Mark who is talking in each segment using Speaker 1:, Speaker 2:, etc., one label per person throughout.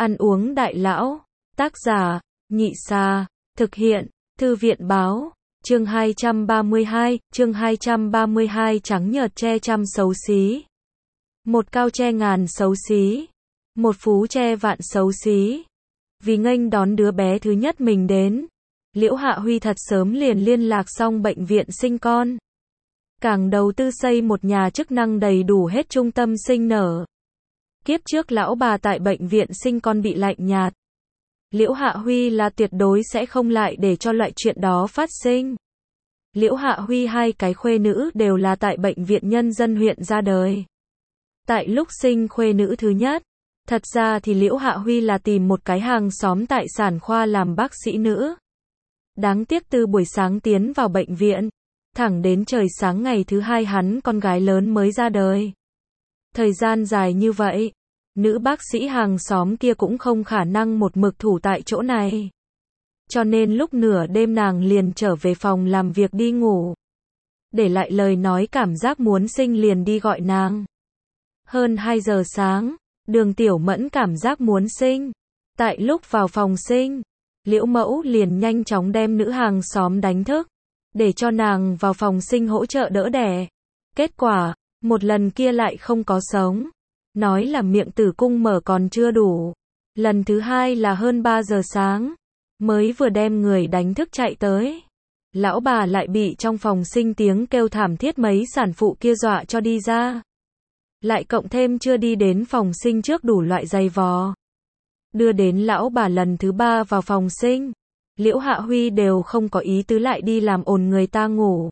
Speaker 1: Ăn uống đại lão. Tác giả, Nhị Xa. Thực hiện, Thư viện báo. Chương 232, trắng nhợt tre trăm xấu xí. Một cao tre ngàn xấu xí. Một phú tre vạn xấu xí. Vì nghênh đón đứa bé thứ nhất mình đến, Liễu Hạ Huy thật sớm liền liên lạc xong bệnh viện sinh con. Càng đầu tư xây một nhà chức năng đầy đủ hết trung tâm sinh nở. Kiếp trước lão bà tại bệnh viện sinh con bị lạnh nhạt. Liễu Hạ Huy là tuyệt đối sẽ không lại để cho loại chuyện đó phát sinh. Liễu Hạ Huy hai cái khuê nữ đều là tại bệnh viện nhân dân huyện ra đời. Tại lúc sinh khuê nữ thứ nhất, thật ra thì Liễu Hạ Huy là tìm một cái hàng xóm tại sản khoa làm bác sĩ nữ. Đáng tiếc từ buổi sáng tiến vào bệnh viện, thẳng đến trời sáng ngày thứ hai hắn con gái lớn mới ra đời. Thời gian dài như vậy, nữ bác sĩ hàng xóm kia cũng không khả năng một mực thủ tại chỗ này. Cho nên lúc nửa đêm nàng liền trở về phòng làm việc đi ngủ. Để lại lời nói cảm giác muốn sinh liền đi gọi nàng. Hơn 2 giờ sáng, Đường Tiểu Mẫn cảm giác muốn sinh. Tại lúc vào phòng sinh, Liễu Mẫu liền nhanh chóng đem nữ hàng xóm đánh thức, để cho nàng vào phòng sinh hỗ trợ đỡ đẻ. Kết quả, một lần kia lại không có sống. Nói là miệng tử cung mở còn chưa đủ. Lần thứ hai là hơn 3 giờ sáng, mới vừa đem người đánh thức chạy tới. Lão bà lại bị trong phòng sinh tiếng kêu thảm thiết mấy sản phụ kia dọa cho đi ra. Lại cộng thêm chưa đi đến phòng sinh trước đủ loại giày vò. Đưa đến lão bà lần thứ 3 vào phòng sinh, Liễu Hạ Huy đều không có ý tứ lại đi làm ồn người ta ngủ.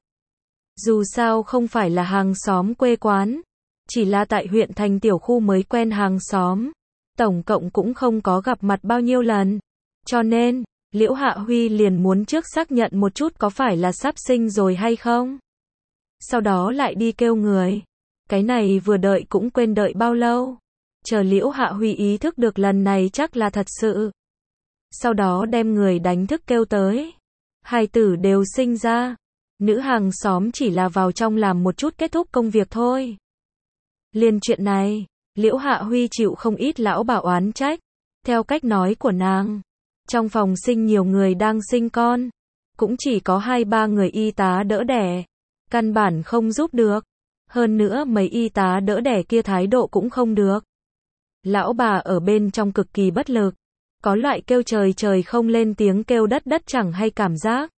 Speaker 1: Dù sao không phải là hàng xóm quê quán, chỉ là tại huyện thành tiểu khu mới quen hàng xóm. Tổng cộng cũng không có gặp mặt bao nhiêu lần. Cho nên, Liễu Hạ Huy liền muốn trước xác nhận một chút có phải là sắp sinh rồi hay không. Sau đó lại đi kêu người. Cái này vừa đợi cũng quên đợi bao lâu. Chờ Liễu Hạ Huy ý thức được lần này chắc là thật sự. Sau đó đem người đánh thức kêu tới. Hai tử đều sinh ra. Nữ hàng xóm chỉ là vào trong làm một chút kết thúc công việc thôi. Liên chuyện này, Liễu Hạ Huy chịu không ít lão bà oán trách. Theo cách nói của nàng, trong phòng sinh nhiều người đang sinh con, cũng chỉ có 2-3 người y tá đỡ đẻ, căn bản không giúp được. Hơn nữa mấy y tá đỡ đẻ kia thái độ cũng không được. Lão bà ở bên trong cực kỳ bất lực, có loại kêu trời trời không lên tiếng kêu đất đất chẳng hay cảm giác.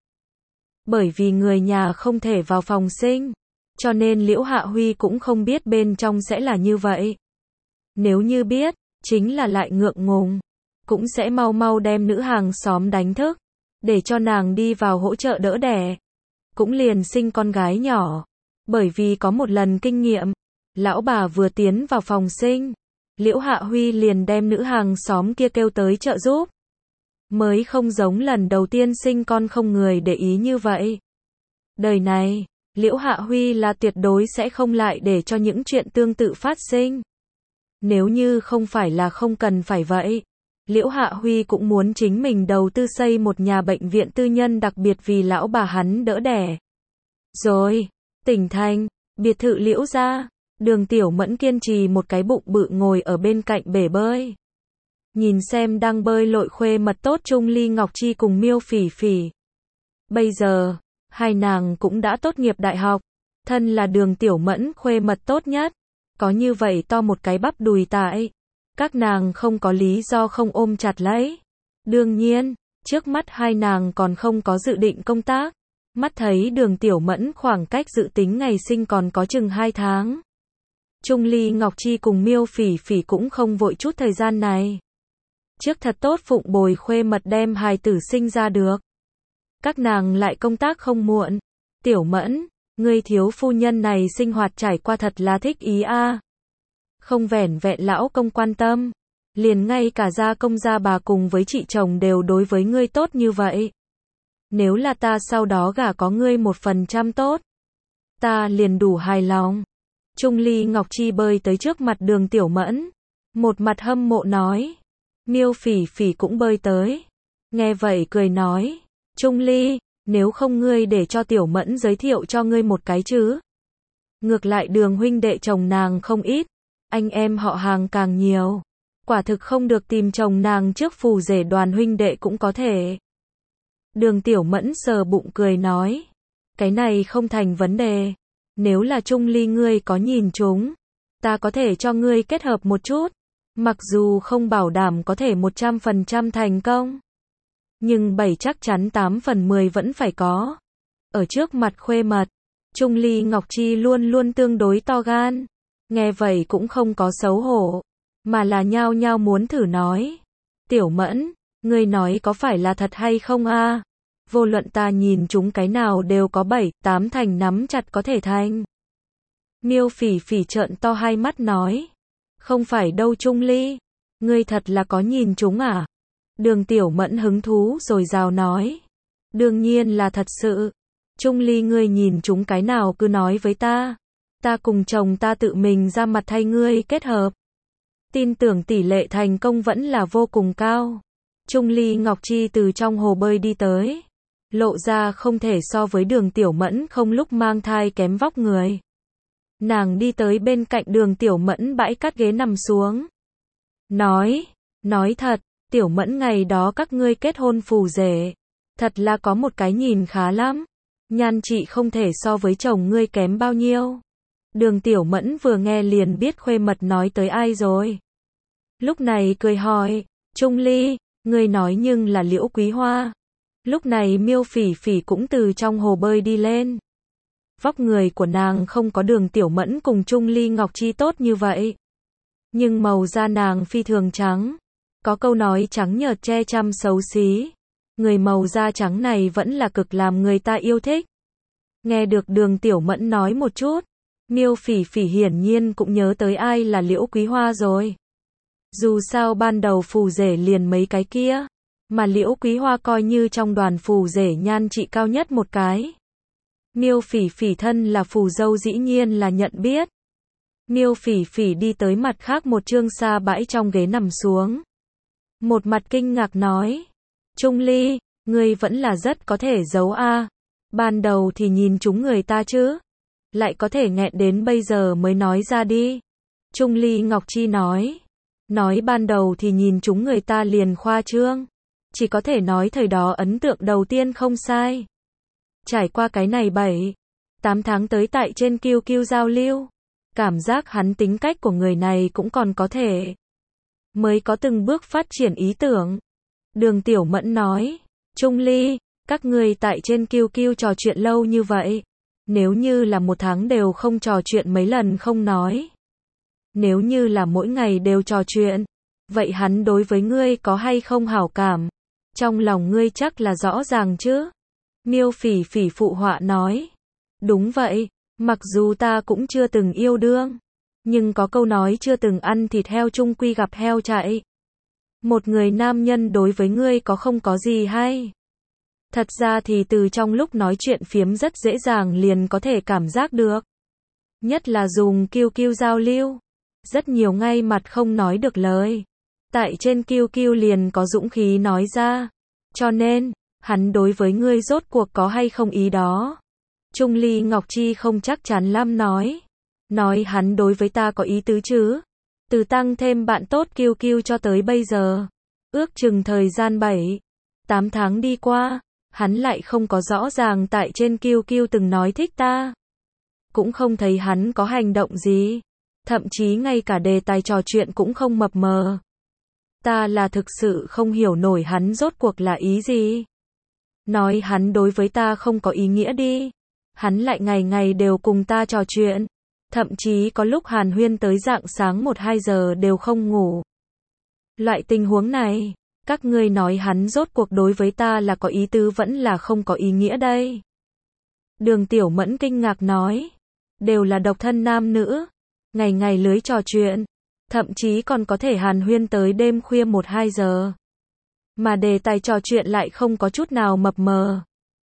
Speaker 1: Bởi vì người nhà không thể vào phòng sinh, cho nên Liễu Hạ Huy cũng không biết bên trong sẽ là như vậy. Nếu như biết, chính là lại ngượng ngùng, cũng sẽ mau mau đem nữ hàng xóm đánh thức, để cho nàng đi vào hỗ trợ đỡ đẻ. Cũng liền sinh con gái nhỏ. Bởi vì có một lần kinh nghiệm, lão bà vừa tiến vào phòng sinh, Liễu Hạ Huy liền đem nữ hàng xóm kia kêu tới trợ giúp. Mới không giống lần đầu tiên sinh con không người để ý như vậy. Đời này, Liễu Hạ Huy là tuyệt đối sẽ không lại để cho những chuyện tương tự phát sinh. Nếu như không phải là không cần phải vậy, Liễu Hạ Huy cũng muốn chính mình đầu tư xây một nhà bệnh viện tư nhân đặc biệt vì lão bà hắn đỡ đẻ. Rồi, tỉnh thành, biệt thự Liễu gia, Đường Tiểu Mẫn kiên trì một cái bụng bự ngồi ở bên cạnh bể bơi. Nhìn xem đang bơi lội khuê mật tốt Trung Ly Ngọc Chi cùng Miêu Phỉ Phỉ. Bây giờ, hai nàng cũng đã tốt nghiệp đại học, thân là Đường Tiểu Mẫn khuê mật tốt nhất. Có như vậy to một cái bắp đùi tại, các nàng không có lý do không ôm chặt lấy. Đương nhiên, trước mắt hai nàng còn không có dự định công tác. Mắt thấy Đường Tiểu Mẫn khoảng cách dự tính ngày sinh còn có chừng 2 tháng. Trung Ly Ngọc Chi cùng Miêu Phỉ Phỉ cũng không vội chút thời gian này. Trước thật tốt phụng bồi khuê mật đem hài tử sinh ra được. Các nàng lại công tác không muộn. Tiểu Mẫn, người thiếu phu nhân này sinh hoạt trải qua thật là thích ý a. Không vẻn vẹn lão công quan tâm, liền ngay cả gia công gia bà cùng với chị chồng đều đối với ngươi tốt như vậy. Nếu là ta sau đó gả có ngươi 1% tốt, ta liền đủ hài lòng. Trung Ly Ngọc Chi bơi tới trước mặt Đường Tiểu Mẫn, một mặt hâm mộ nói. Miêu Phỉ Phỉ cũng bơi tới. Nghe vậy cười nói, Trung Ly, nếu không ngươi để cho Tiểu Mẫn giới thiệu cho ngươi một cái chứ. Ngược lại Đường huynh đệ chồng nàng không ít, anh em họ hàng càng nhiều. Quả thực không được tìm chồng nàng trước phù rể đoàn huynh đệ cũng có thể. Đường Tiểu Mẫn sờ bụng cười nói. Cái này không thành vấn đề. Nếu là Trung Ly ngươi có nhìn chúng, ta có thể cho ngươi kết hợp một chút. Mặc dù không bảo đảm có thể 100% thành công, nhưng 7 chắc chắn 8 phần 10 vẫn phải có. Ở trước mặt khuê mật, Trung Ly Ngọc Chi luôn luôn tương đối to gan. Nghe vậy cũng không có xấu hổ, mà là nhao nhao muốn thử nói. Tiểu Mẫn, ngươi nói có phải là thật hay không a? Vô luận ta nhìn chúng cái nào đều có 7, 8 thành nắm chặt có thể thành. Miêu Phỉ Phỉ trợn to hai mắt nói. Không phải đâu Trung Ly, ngươi thật là có nhìn chúng à? Đường Tiểu Mẫn hứng thú rồi rào nói. Đương nhiên là thật sự. Trung Ly ngươi nhìn chúng cái nào cứ nói với ta. Ta cùng chồng ta tự mình ra mặt thay ngươi kết hợp. Tin tưởng tỷ lệ thành công vẫn là vô cùng cao. Trung Ly Ngọc Chi từ trong hồ bơi đi tới. Lộ ra không thể so với Đường Tiểu Mẫn không lúc mang thai kém vóc người. Nàng đi tới bên cạnh Đường Tiểu Mẫn bãi cát ghế nằm xuống. Nói thật, Tiểu Mẫn ngày đó các ngươi kết hôn phù rể. Thật là có một cái nhìn khá lắm. Nhan trị không thể so với chồng ngươi kém bao nhiêu. Đường Tiểu Mẫn vừa nghe liền biết khuê mật nói tới ai rồi. Lúc này cười hỏi, Trung Ly, ngươi nói nhưng là Liễu Quý Hoa. Lúc này Miêu Phỉ Phỉ cũng từ trong hồ bơi đi lên. Vóc người của nàng không có Đường Tiểu Mẫn cùng Trung Ly Ngọc Chi tốt như vậy. Nhưng màu da nàng phi thường trắng. Có câu nói trắng nhợt che chăm xấu xí. Người màu da trắng này vẫn là cực làm người ta yêu thích. Nghe được Đường Tiểu Mẫn nói một chút, Miêu Phỉ Phỉ hiển nhiên cũng nhớ tới ai là Liễu Quý Hoa rồi. Dù sao ban đầu phù rể liền mấy cái kia, mà Liễu Quý Hoa coi như trong đoàn phù rể nhan trị cao nhất một cái. Miêu Phỉ Phỉ thân là phù dâu dĩ nhiên là nhận biết. Miêu Phỉ Phỉ đi tới mặt khác một trương sa bãi trong ghế nằm xuống. Một mặt kinh ngạc nói. Trung Ly, ngươi vẫn là rất có thể giấu a. Ban đầu thì nhìn chúng người ta chứ. Lại có thể nghẹn đến bây giờ mới nói ra đi. Trung Ly Ngọc Chi nói. Nói ban đầu thì nhìn chúng người ta liền khoa trương. Chỉ có thể nói thời đó ấn tượng đầu tiên không sai. Trải qua cái này 7, 8 tháng tới tại trên QQ giao lưu. Cảm giác hắn tính cách của người này cũng còn có thể. Mới có từng bước phát triển ý tưởng. Đường Tiểu Mẫn nói. Trung Ly, các người tại trên QQ trò chuyện lâu như vậy. Nếu như là một tháng đều không trò chuyện mấy lần không nói. Nếu như là mỗi ngày đều trò chuyện. Vậy hắn đối với ngươi có hay không hảo cảm? Trong lòng ngươi chắc là rõ ràng chứ? Miêu Phỉ Phỉ phụ họa nói. Đúng vậy, mặc dù ta cũng chưa từng yêu đương. Nhưng có câu nói chưa từng ăn thịt heo chung quy gặp heo chạy. Một người nam nhân đối với ngươi có không có gì hay. Thật ra thì từ trong lúc nói chuyện phiếm rất dễ dàng liền có thể cảm giác được. Nhất là dùng QQ giao lưu. Rất nhiều ngay mặt không nói được lời. Tại trên QQ liền có dũng khí nói ra. Cho nên, hắn đối với ngươi rốt cuộc có hay không ý đó. Trung Ly Ngọc Chi không chắc chắn lắm nói. Nói hắn đối với ta có ý tứ chứ. Từ tăng thêm bạn tốt QQ cho tới bây giờ. Ước chừng thời gian 7, 8 tháng đi qua. Hắn lại không có rõ ràng tại trên QQ từng nói thích ta. Cũng không thấy hắn có hành động gì. Thậm chí ngay cả đề tài trò chuyện cũng không mập mờ. Ta là thực sự không hiểu nổi hắn rốt cuộc là ý gì. Nói hắn đối với ta không có ý nghĩa đi. Hắn lại ngày ngày đều cùng ta trò chuyện. Thậm chí có lúc hàn huyên tới rạng sáng 1-2 giờ đều không ngủ. Loại tình huống này, các ngươi nói hắn rốt cuộc đối với ta là có ý tứ vẫn là không có ý nghĩa đây. Đường Tiểu Mẫn kinh ngạc nói. Đều là độc thân nam nữ. Ngày ngày lưới trò chuyện. Thậm chí còn có thể hàn huyên tới đêm khuya 1-2 giờ. Mà đề tài trò chuyện lại không có chút nào mập mờ.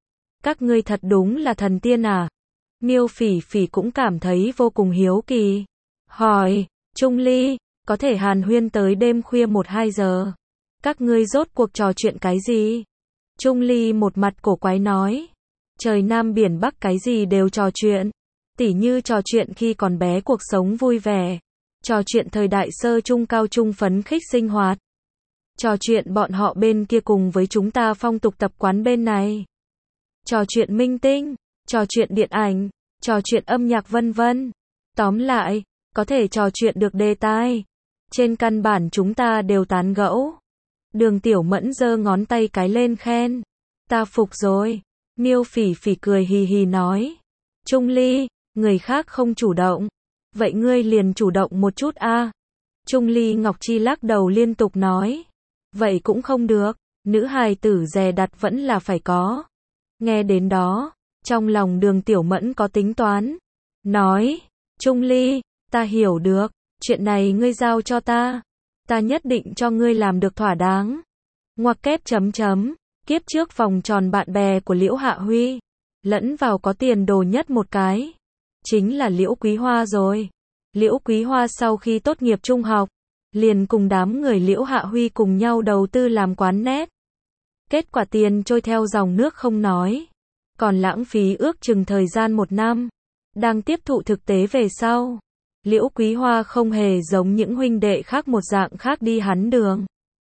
Speaker 1: Các ngươi thật đúng là thần tiên à? Miêu Phỉ Phỉ cũng cảm thấy vô cùng hiếu kỳ. Hỏi, Trung Ly, có thể hàn huyên tới đêm khuya 1-2 giờ. Các ngươi rốt cuộc trò chuyện cái gì? Trung Ly một mặt cổ quái nói. Trời Nam biển Bắc cái gì đều trò chuyện. Tỉ như trò chuyện khi còn bé cuộc sống vui vẻ. Trò chuyện thời đại sơ trung cao trung phấn khích sinh hoạt. Trò chuyện bọn họ bên kia cùng với chúng ta phong tục tập quán bên này. Trò chuyện minh tinh, trò chuyện điện ảnh, trò chuyện âm nhạc vân vân. Tóm lại, có thể trò chuyện được đề tài. Trên căn bản chúng ta đều tán gẫu. Đường Tiểu Mẫn giơ ngón tay cái lên khen. Ta phục rồi. Miêu Phỉ Phỉ cười hì hì nói. Trung Ly, người khác không chủ động. Vậy ngươi liền chủ động một chút a. Trung Ly Ngọc Chi lắc đầu liên tục nói. Vậy cũng không được, nữ hài tử dè đặt vẫn là phải có. Nghe đến đó, trong lòng Đường Tiểu Mẫn có tính toán. Nói, Trung Ly, ta hiểu được, chuyện này ngươi giao cho ta. Ta nhất định cho ngươi làm được thỏa đáng. Ngoặc kép chấm chấm, kiếp trước vòng tròn bạn bè của Liễu Hạ Huy. Lẫn vào có tiền đồ nhất một cái. Chính là Liễu Quý Hoa rồi. Liễu Quý Hoa sau khi tốt nghiệp trung học, liền cùng đám người Liễu Hạ Huy cùng nhau đầu tư làm quán net. Kết quả tiền trôi theo dòng nước không nói. Còn lãng phí ước chừng thời gian 1 năm. Đang tiếp thụ thực tế về sau. Liễu Quý Hoa không hề giống những huynh đệ khác một dạng khác đi hắn đường.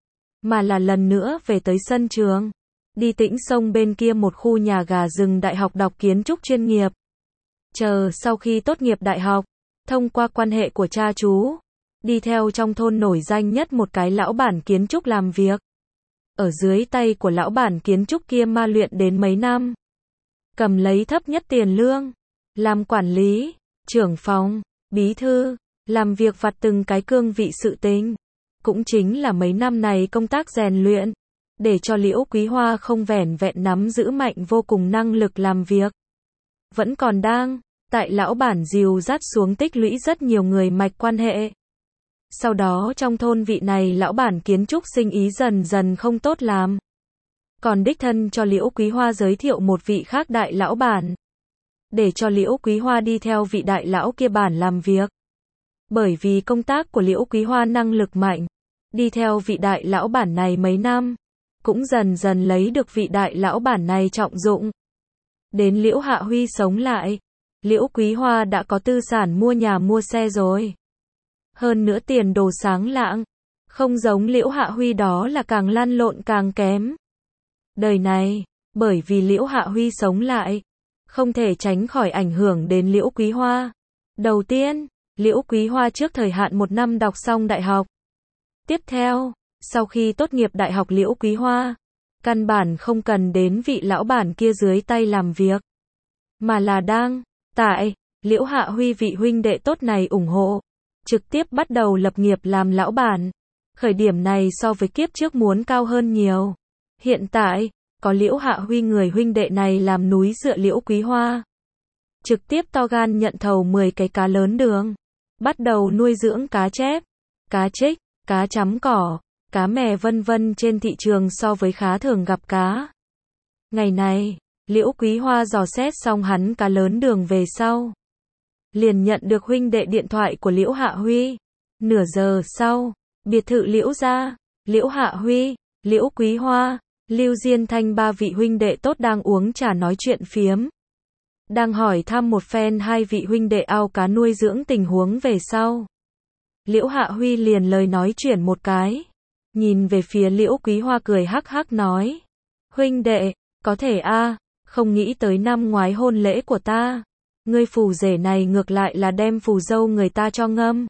Speaker 1: Mà là lần nữa về tới sân trường. Đi Tĩnh Sông bên kia một khu nhà gà rừng đại học đọc kiến trúc chuyên nghiệp. Chờ sau khi tốt nghiệp đại học, thông qua quan hệ của cha chú, đi theo trong thôn nổi danh nhất một cái lão bản kiến trúc làm việc. Ở dưới tay của lão bản kiến trúc kia ma luyện đến mấy năm. Cầm lấy thấp nhất tiền lương. Làm quản lý, trưởng phòng, bí thư, làm việc vặt từng cái cương vị sự tình. Cũng chính là mấy năm này công tác rèn luyện. Để cho Liễu Quý Hoa không vẻn vẹn nắm giữ mạnh vô cùng năng lực làm việc. Vẫn còn đang, tại lão bản dìu dắt xuống tích lũy rất nhiều người mạch quan hệ. Sau đó trong thôn vị này lão bản kiến trúc sinh ý dần dần không tốt làm. Còn đích thân cho Liễu Quý Hoa giới thiệu một vị khác đại lão bản. Để cho Liễu Quý Hoa đi theo vị đại lão kia bản làm việc. Bởi vì công tác của Liễu Quý Hoa năng lực mạnh. Đi theo vị đại lão bản này mấy năm. Cũng dần dần lấy được vị đại lão bản này trọng dụng. Đến Liễu Hạ Huy sống lại. Liễu Quý Hoa đã có tư sản mua nhà mua xe rồi. Hơn nữa tiền đồ sáng lạng. Không giống Liễu Hạ Huy đó là càng lăn lộn càng kém. Đời này, bởi vì Liễu Hạ Huy sống lại, không thể tránh khỏi ảnh hưởng đến Liễu Quý Hoa. Đầu tiên, Liễu Quý Hoa trước thời hạn 1 năm đọc xong đại học. Tiếp theo, sau khi tốt nghiệp đại học Liễu Quý Hoa, căn bản không cần đến vị lão bản kia dưới tay làm việc. Mà là đang, tại, Liễu Hạ Huy vị huynh đệ tốt này ủng hộ. Trực tiếp bắt đầu lập nghiệp làm lão bản. Khởi điểm này so với kiếp trước muốn cao hơn nhiều. Hiện tại, có Liễu Hạ Huy người huynh đệ này làm núi dựa Liễu Quý Hoa. Trực tiếp to gan nhận thầu 10 cái cá lớn đường. Bắt đầu nuôi dưỡng cá chép, cá trích, cá chấm cỏ, cá mè vân vân trên thị trường so với khá thường gặp cá. Ngày này, Liễu Quý Hoa dò xét xong hắn cá lớn đường về sau. Liền nhận được huynh đệ điện thoại của Liễu Hạ Huy. Nửa giờ sau, biệt thự Liễu gia, Liễu Hạ Huy, Liễu Quý Hoa, Lưu Diên Thanh 3 vị huynh đệ tốt đang uống trà nói chuyện phiếm. Đang hỏi thăm một phen 2 vị huynh đệ ao cá nuôi dưỡng tình huống về sau. Liễu Hạ Huy liền lời nói chuyển một cái. Nhìn về phía Liễu Quý Hoa cười hắc hắc nói. Huynh đệ, có thể a, không nghĩ tới năm ngoái hôn lễ của ta. Ngươi phù rể này ngược lại là đem phù dâu người ta cho ngâm.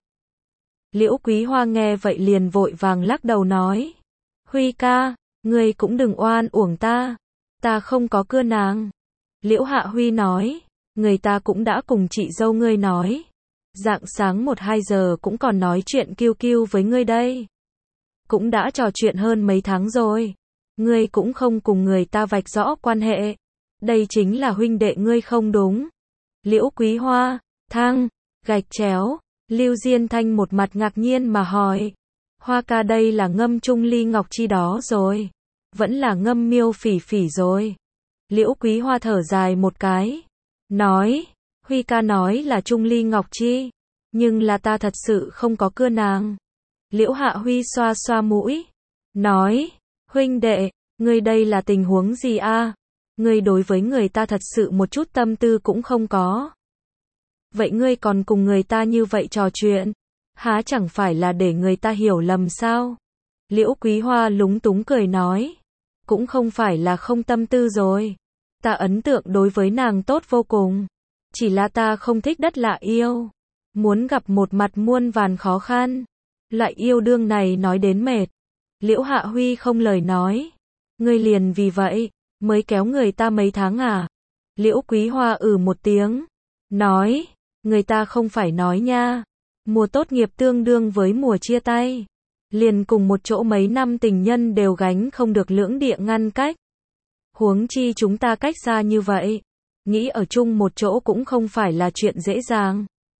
Speaker 1: Liễu Quý Hoa nghe vậy liền vội vàng lắc đầu nói. Huy ca, ngươi cũng đừng oan uổng ta. Ta không có cưa nàng. Liễu Hạ Huy nói. Người ta cũng đã cùng chị dâu ngươi nói. Rạng sáng 1-2 giờ cũng còn nói chuyện kiêu kiêu với ngươi đây. Cũng đã trò chuyện hơn mấy tháng rồi. Ngươi cũng không cùng người ta vạch rõ quan hệ. Đây chính là huynh đệ ngươi không đúng. Liễu Quý Hoa, thang, gạch chéo. Lưu Diên Thanh một mặt ngạc nhiên mà hỏi. Hoa ca đây là ngâm Trung Ly Ngọc Chi đó rồi. Vẫn là ngâm Miêu Phỉ Phỉ rồi. Liễu Quý Hoa thở dài một cái. Nói, Huy ca nói là Trung Ly Ngọc Chi. Nhưng là ta thật sự không có cưa nàng. Liễu Hạ Huy xoa xoa mũi. Nói, huynh đệ, ngươi đây là tình huống gì a? Ngươi đối với người ta thật sự một chút tâm tư cũng không có. Vậy ngươi còn cùng người ta như vậy trò chuyện. Há chẳng phải là để người ta hiểu lầm sao? Liễu Quý Hoa lúng túng cười nói. Cũng không phải là không tâm tư rồi. Ta ấn tượng đối với nàng tốt vô cùng. Chỉ là ta không thích đất lạ yêu. Muốn gặp một mặt muôn vàn khó khăn. Loại yêu đương này nói đến mệt. Liễu Hạ Huy không lời nói. Ngươi liền vì vậy, mới kéo người ta mấy tháng à? Liễu Quý Hoa một tiếng. Nói, người ta không phải nói nha. Mùa tốt nghiệp tương đương với mùa chia tay. Liền cùng một chỗ mấy năm tình nhân đều gánh không được lưỡng địa ngăn cách. Huống chi chúng ta cách xa như vậy. Nghĩ ở chung một chỗ cũng không phải là chuyện dễ dàng.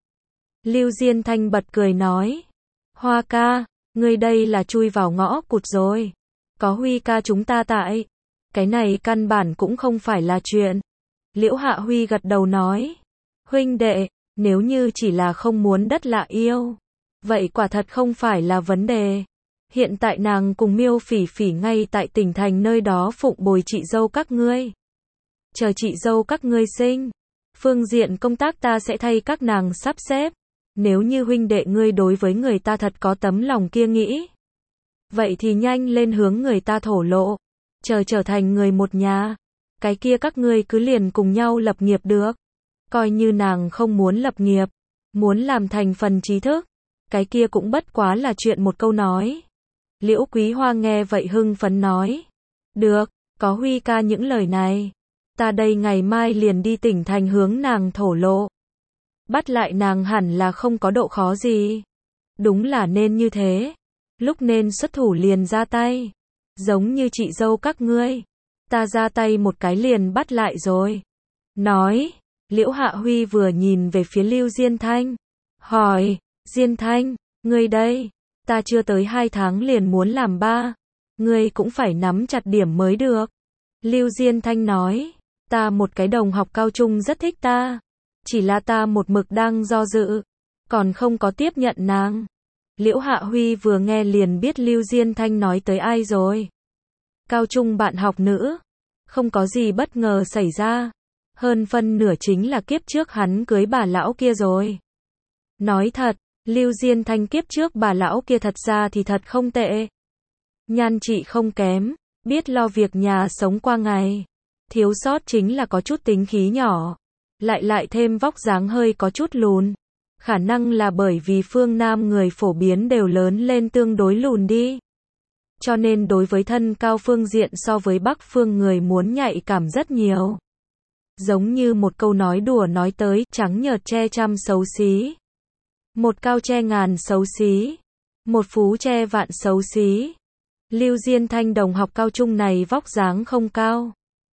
Speaker 1: Lưu Diên Thanh bật cười nói. Hoa ca, ngươi đây là chui vào ngõ cụt rồi. Có Huy ca chúng ta tại. Cái này căn bản cũng không phải là chuyện. Liễu Hạ Huy gật đầu nói. Huynh đệ, nếu như chỉ là không muốn đất lạ yêu. Vậy quả thật không phải là vấn đề. Hiện tại nàng cùng Miêu Phỉ Phỉ ngay tại tỉnh thành nơi đó phụng bồi chị dâu các ngươi. Chờ chị dâu các ngươi sinh. Phương diện công tác ta sẽ thay các nàng sắp xếp. Nếu như huynh đệ ngươi đối với người ta thật có tấm lòng kia nghĩ. Vậy thì nhanh lên hướng người ta thổ lộ. Chờ trở thành người một nhà. Cái kia các ngươi cứ liền cùng nhau lập nghiệp được. Coi như nàng không muốn lập nghiệp. Muốn làm thành phần trí thức. Cái kia cũng bất quá là chuyện một câu nói. Liễu Quý Hoa nghe vậy hưng phấn nói. Được, có Huy ca những lời này. Ta đây ngày mai liền đi tỉnh thành hướng nàng thổ lộ. Bắt lại nàng hẳn là không có độ khó gì. Đúng là nên như thế. Lúc nên xuất thủ liền ra tay. Giống như chị dâu các ngươi. Ta ra tay một cái liền bắt lại rồi. Nói, Liễu Hạ Huy vừa nhìn về phía Lưu Diên Thanh. Hỏi, Diên Thanh, ngươi đây, ta chưa tới 2 tháng liền muốn làm ba. Ngươi cũng phải nắm chặt điểm mới được. Lưu Diên Thanh nói, ta một cái đồng học cao trung rất thích ta. Chỉ là ta một mực đang do dự. Còn không có tiếp nhận nàng. Liễu Hạ Huy vừa nghe liền biết Lưu Diên Thanh nói tới ai rồi. Cao trung bạn học nữ. Không có gì bất ngờ xảy ra. Hơn phân nửa chính là kiếp trước hắn cưới bà lão kia rồi. Nói thật, Lưu Diên Thanh kiếp trước bà lão kia thật ra thì thật không tệ. Nhan trị không kém, biết lo việc nhà sống qua ngày. Thiếu sót chính là có chút tính khí nhỏ. Lại thêm vóc dáng hơi có chút lùn. Khả năng là bởi vì phương Nam người phổ biến đều lớn lên tương đối lùn đi. Cho nên đối với thân cao phương diện so với Bắc phương người muốn nhạy cảm rất nhiều. Giống như một câu nói đùa nói tới, trắng nhợt che trăm xấu xí. Một cao che ngàn xấu xí. Một phú che vạn xấu xí. Lưu Diên Thanh đồng học cao trung này vóc dáng không cao.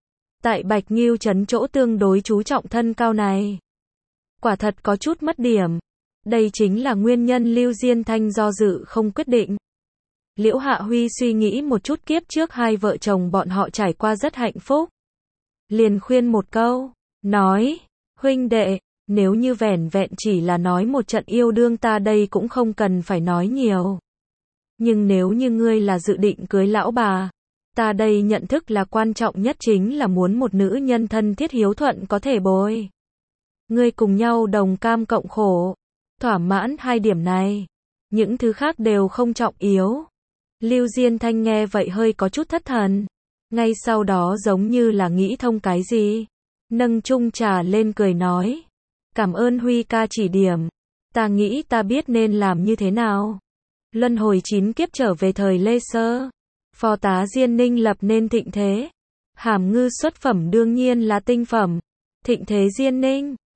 Speaker 1: Tại Bạch Nghiêu trấn chỗ tương đối chú trọng thân cao này. Quả thật có chút mất điểm. Đây chính là nguyên nhân Lưu Diên Thanh do dự không quyết định. Liễu Hạ Huy suy nghĩ một chút kiếp trước hai vợ chồng bọn họ trải qua rất hạnh phúc. Liền khuyên một câu, nói, huynh đệ, nếu như vẻn vẹn chỉ là nói một trận yêu đương ta đây cũng không cần phải nói nhiều. Nhưng nếu như ngươi là dự định cưới lão bà, ta đây nhận thức là quan trọng nhất chính là muốn một nữ nhân thân thiết hiếu thuận có thể bồi. Ngươi cùng nhau đồng cam cộng khổ, thỏa mãn hai điểm này. Những thứ khác đều không trọng yếu. Lưu Diên Thanh nghe vậy hơi có chút thất thần. Ngay sau đó giống như là nghĩ thông cái gì. Nâng chung trà lên cười nói. Cảm ơn Huy ca chỉ điểm. Ta nghĩ ta biết nên làm như thế nào. Luân hồi 9 kiếp trở về thời Lê Sơ. Phó tá Diên Ninh lập nên thịnh thế. Hàm ngư xuất phẩm đương nhiên là tinh phẩm. Thịnh thế Diên Ninh.